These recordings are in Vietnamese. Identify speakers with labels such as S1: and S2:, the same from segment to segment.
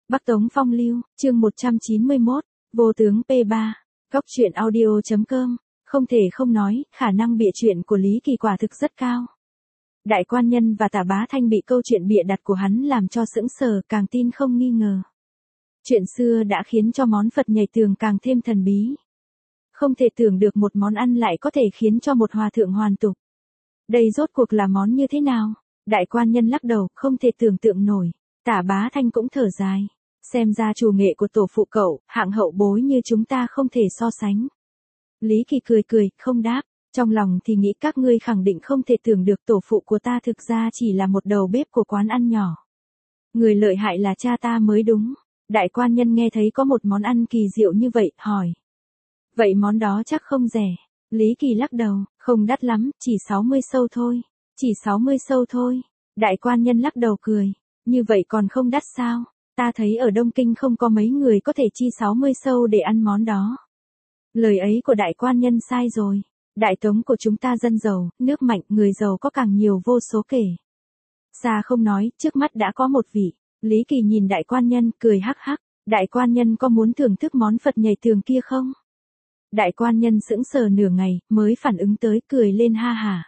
S1: Bắc Tống Phong Lưu, chương 191, Vô tướng P3, Góc truyện audio.com, không thể không nói, khả năng bịa chuyện của Lý Kỳ quả thực rất cao. Đại quan nhân và Tả Bá Thanh bị câu chuyện bịa đặt của hắn làm cho sững sờ, càng tin không nghi ngờ. Chuyện xưa đã khiến cho món Phật nhảy tường càng thêm thần bí. Không thể tưởng được một món ăn lại có thể khiến cho một hòa thượng hoàn tục. Đây rốt cuộc là món như thế nào? Đại quan nhân lắc đầu, không thể tưởng tượng nổi. Tả Bá Thanh cũng thở dài. Xem ra chủ nghệ của tổ phụ cậu, hạng hậu bối như chúng ta không thể so sánh. Lý Kỳ cười cười, không đáp. Trong lòng thì nghĩ các ngươi khẳng định không thể tưởng được tổ phụ của ta thực ra chỉ là một đầu bếp của quán ăn nhỏ. Người lợi hại là cha ta mới đúng. Đại quan nhân nghe thấy có một món ăn kỳ diệu như vậy, hỏi. Vậy món đó chắc không rẻ. Lý Kỳ lắc đầu, không đắt lắm, chỉ 60 sâu thôi. Chỉ 60 sâu thôi. Đại quan nhân lắc đầu cười. Như vậy còn không đắt sao? Ta thấy ở Đông Kinh không có mấy người có thể chi 60 sâu để ăn món đó. Lời ấy của đại quan nhân sai rồi. Đại Tống của chúng ta dân giàu, nước mạnh, người giàu có càng nhiều vô số kể. Xa không nói, trước mắt đã có một vị. Lý Kỳ nhìn đại quan nhân, cười hắc hắc. Đại quan nhân có muốn thưởng thức món Phật nhảy tường kia không? Đại quan nhân sững sờ nửa ngày, mới phản ứng tới, cười lên ha hả.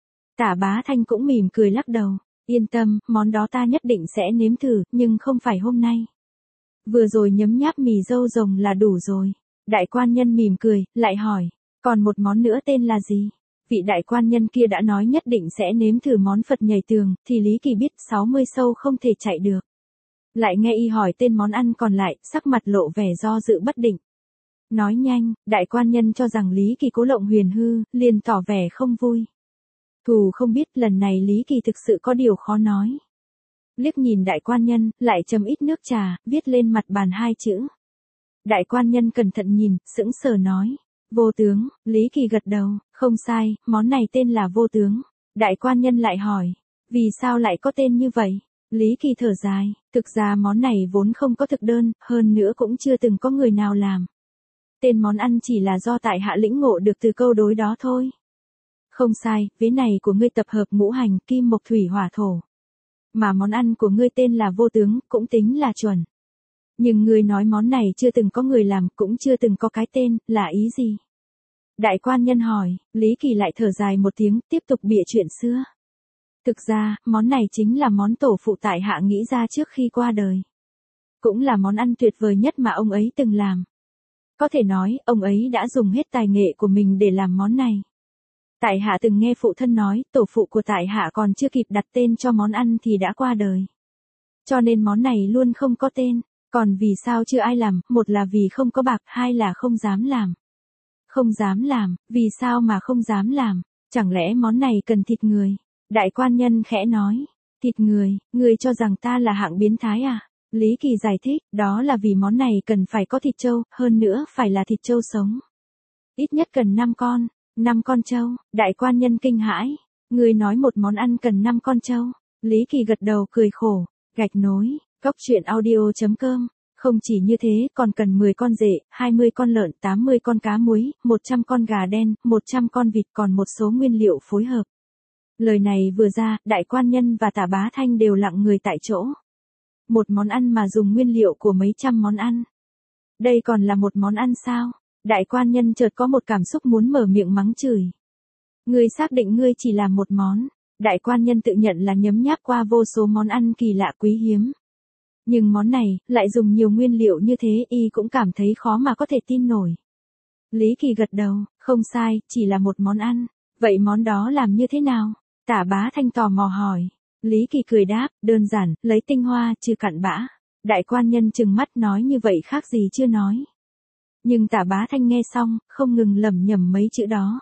S1: Tả Bá Thanh cũng mỉm cười lắc đầu. Yên tâm, món đó ta nhất định sẽ nếm thử, nhưng không phải hôm nay. Vừa rồi nhấm nháp mì dâu rồng là đủ rồi. Đại quan nhân mỉm cười, lại hỏi. Còn một món nữa tên là gì? Vị đại quan nhân kia đã nói nhất định sẽ nếm thử món Phật nhảy tường, thì Lý Kỳ biết 60 sâu không thể chạy được. Lại nghe y hỏi tên món ăn còn lại, sắc mặt lộ vẻ do dự bất định. Nói nhanh, đại quan nhân cho rằng Lý Kỳ cố lộng huyền hư, liền tỏ vẻ không vui. Thù không biết lần này Lý Kỳ thực sự có điều khó nói. Liếc nhìn đại quan nhân, lại châm ít nước trà, viết lên mặt bàn hai chữ. Đại quan nhân cẩn thận nhìn, sững sờ nói. Vô tướng, Lý Kỳ gật đầu, không sai, món này tên là vô tướng. Đại quan nhân lại hỏi, vì sao lại có tên như vậy? Lý Kỳ thở dài, thực ra món này vốn không có thực đơn, hơn nữa cũng chưa từng có người nào làm. Tên món ăn chỉ là do tại hạ lĩnh ngộ được từ câu đối đó thôi. Không sai, vế này của ngươi tập hợp ngũ hành, kim mộc thủy hỏa thổ. Mà món ăn của ngươi tên là vô tướng, cũng tính là chuẩn. Nhưng ngươi nói món này chưa từng có người làm, cũng chưa từng có cái tên, là ý gì? Đại quan nhân hỏi, Lý Kỳ lại thở dài một tiếng, tiếp tục bịa chuyện xưa. Thực ra, món này chính là món tổ phụ tại hạ nghĩ ra trước khi qua đời. Cũng là món ăn tuyệt vời nhất mà ông ấy từng làm. Có thể nói, ông ấy đã dùng hết tài nghệ của mình để làm món này. Tại hạ từng nghe phụ thân nói, tổ phụ của tại hạ còn chưa kịp đặt tên cho món ăn thì đã qua đời. Cho nên món này luôn không có tên. Còn vì sao chưa ai làm, một là vì không có bạc, hai là không dám làm. Không dám làm, vì sao mà không dám làm? Chẳng lẽ món này cần thịt người? Đại quan nhân khẽ nói. Thịt người, người cho rằng ta là hạng biến thái à? Lý Kỳ giải thích, đó là vì món này cần phải có thịt trâu, hơn nữa phải là thịt trâu sống. Ít nhất cần 5 con. 5 con trâu, đại quan nhân kinh hãi. Người nói một món ăn cần 5 con trâu. Lý Kỳ gật đầu cười khổ. Gạch nối, Góc truyện audio.com. Không chỉ như thế, còn cần 10 con rể, 20 con lợn, 80 con cá muối, 100 con gà đen, 100 con vịt, còn một số nguyên liệu phối hợp. Lời này vừa ra, đại quan nhân và Tả Bá Thanh đều lặng người tại chỗ. Một món ăn mà dùng nguyên liệu của mấy trăm món ăn. Đây còn là một món ăn sao? Đại quan nhân chợt có một cảm xúc muốn mở miệng mắng chửi. Ngươi xác định ngươi chỉ làm một món. Đại quan nhân tự nhận là nhấm nháp qua vô số món ăn kỳ lạ quý hiếm. Nhưng món này, lại dùng nhiều nguyên liệu như thế, y cũng cảm thấy khó mà có thể tin nổi. Lý Kỳ gật đầu, không sai, chỉ là một món ăn. Vậy món đó làm như thế nào? Tả Bá Thanh tò mò hỏi. Lý Kỳ cười đáp, đơn giản, lấy tinh hoa, trừ cặn bã. Đại quan nhân trừng mắt nói như vậy khác gì chưa nói. Nhưng Tả Bá Thanh nghe xong, không ngừng lẩm nhẩm mấy chữ đó.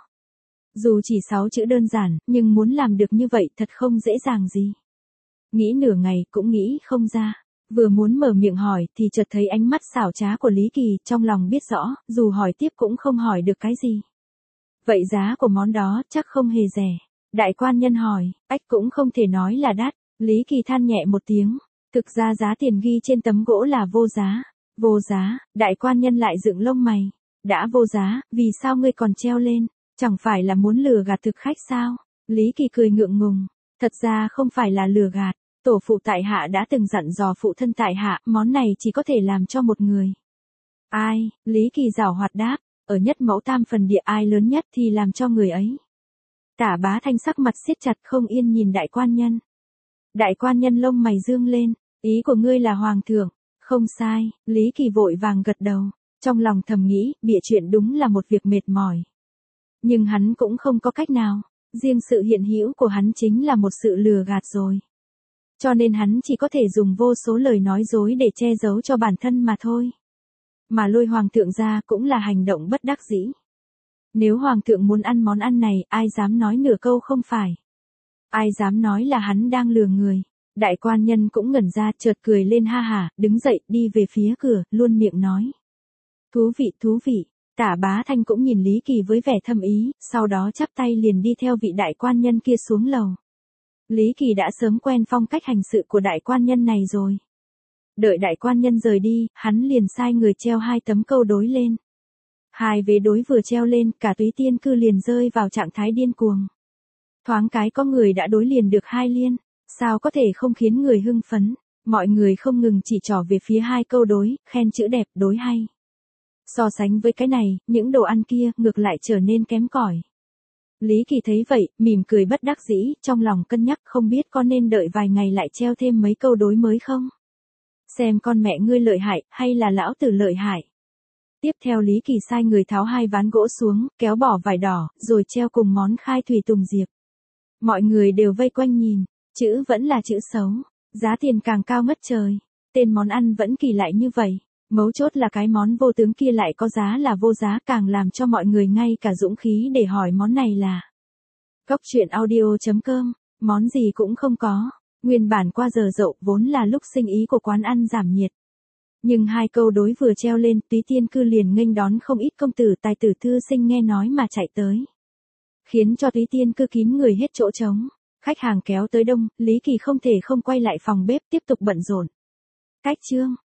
S1: Dù chỉ 6 chữ đơn giản, nhưng muốn làm được như vậy thật không dễ dàng gì. Nghĩ nửa ngày cũng nghĩ không ra. Vừa muốn mở miệng hỏi thì chợt thấy ánh mắt xảo trá của Lý Kỳ, trong lòng biết rõ, dù hỏi tiếp cũng không hỏi được cái gì. Vậy giá của món đó chắc không hề rẻ. Đại quan nhân hỏi, ách cũng không thể nói là đắt. Lý Kỳ than nhẹ một tiếng. Thực ra giá tiền ghi trên tấm gỗ là vô giá. Vô giá, đại quan nhân lại dựng lông mày. Đã vô giá, vì sao ngươi còn treo lên? Chẳng phải là muốn lừa gạt thực khách sao? Lý Kỳ cười ngượng ngùng. Thật ra không phải là lừa gạt. Tổ phụ tại hạ đã từng dặn dò phụ thân tại hạ, món này chỉ có thể làm cho một người. Ai, Lý Kỳ giảo hoạt đáp, ở nhất mẫu tam phần địa ai lớn nhất thì làm cho người ấy. Tả Bá Thanh sắc mặt siết chặt không yên nhìn đại quan nhân. Đại quan nhân lông mày dương lên, ý của ngươi là hoàng thượng, không sai, Lý Kỳ vội vàng gật đầu, trong lòng thầm nghĩ, bịa chuyện đúng là một việc mệt mỏi. Nhưng hắn cũng không có cách nào, riêng sự hiện hữu của hắn chính là một sự lừa gạt rồi. Cho nên hắn chỉ có thể dùng vô số lời nói dối để che giấu cho bản thân mà thôi. Mà lôi hoàng thượng ra cũng là hành động bất đắc dĩ. Nếu hoàng thượng muốn ăn món ăn này, ai dám nói nửa câu không phải. Ai dám nói là hắn đang lừa người. Đại quan nhân cũng ngẩn ra, chợt cười lên ha hả, đứng dậy đi về phía cửa, luôn miệng nói. Thú vị, thú vị. Tả Bá Thanh cũng nhìn Lý Kỳ với vẻ thâm ý, sau đó chắp tay liền đi theo vị đại quan nhân kia xuống lầu. Lý Kỳ đã sớm quen phong cách hành sự của đại quan nhân này rồi. Đợi đại quan nhân rời đi, hắn liền sai người treo 2 tấm câu đối lên. 2 vế đối vừa treo lên, cả Túy Tiên Cư liền rơi vào trạng thái điên cuồng. Thoáng cái có người đã đối liền được 2 liên, sao có thể không khiến người hưng phấn, mọi người không ngừng chỉ trỏ về phía 2 câu đối, khen chữ đẹp, đối hay. So sánh với cái này, những đồ ăn kia ngược lại trở nên kém cỏi. Lý Kỳ thấy vậy, mỉm cười bất đắc dĩ, trong lòng cân nhắc không biết có nên đợi vài ngày lại treo thêm mấy câu đối mới không? Xem con mẹ ngươi lợi hại, hay là lão tử lợi hại? Tiếp theo Lý Kỳ sai người tháo 2 ván gỗ xuống, kéo bỏ vải đỏ, rồi treo cùng món khai thủy tùng diệp. Mọi người đều vây quanh nhìn, chữ vẫn là chữ xấu, giá tiền càng cao ngất trời, tên món ăn vẫn kỳ lạ như vậy. Mấu chốt là cái món vô tướng kia lại có giá là vô giá, càng làm cho mọi người ngay cả dũng khí để hỏi món này là. Cóc truyện audio.com, món gì cũng không có, nguyên bản qua giờ dậu vốn là lúc sinh ý của quán ăn giảm nhiệt. Nhưng 2 câu đối vừa treo lên, Túy Tiên Cư liền nghênh đón không ít công tử tài tử thư sinh nghe nói mà chạy tới. Khiến cho Túy Tiên Cư kín người hết chỗ trống, khách hàng kéo tới đông, Lý Kỳ không thể không quay lại phòng bếp tiếp tục bận rộn. Cách chương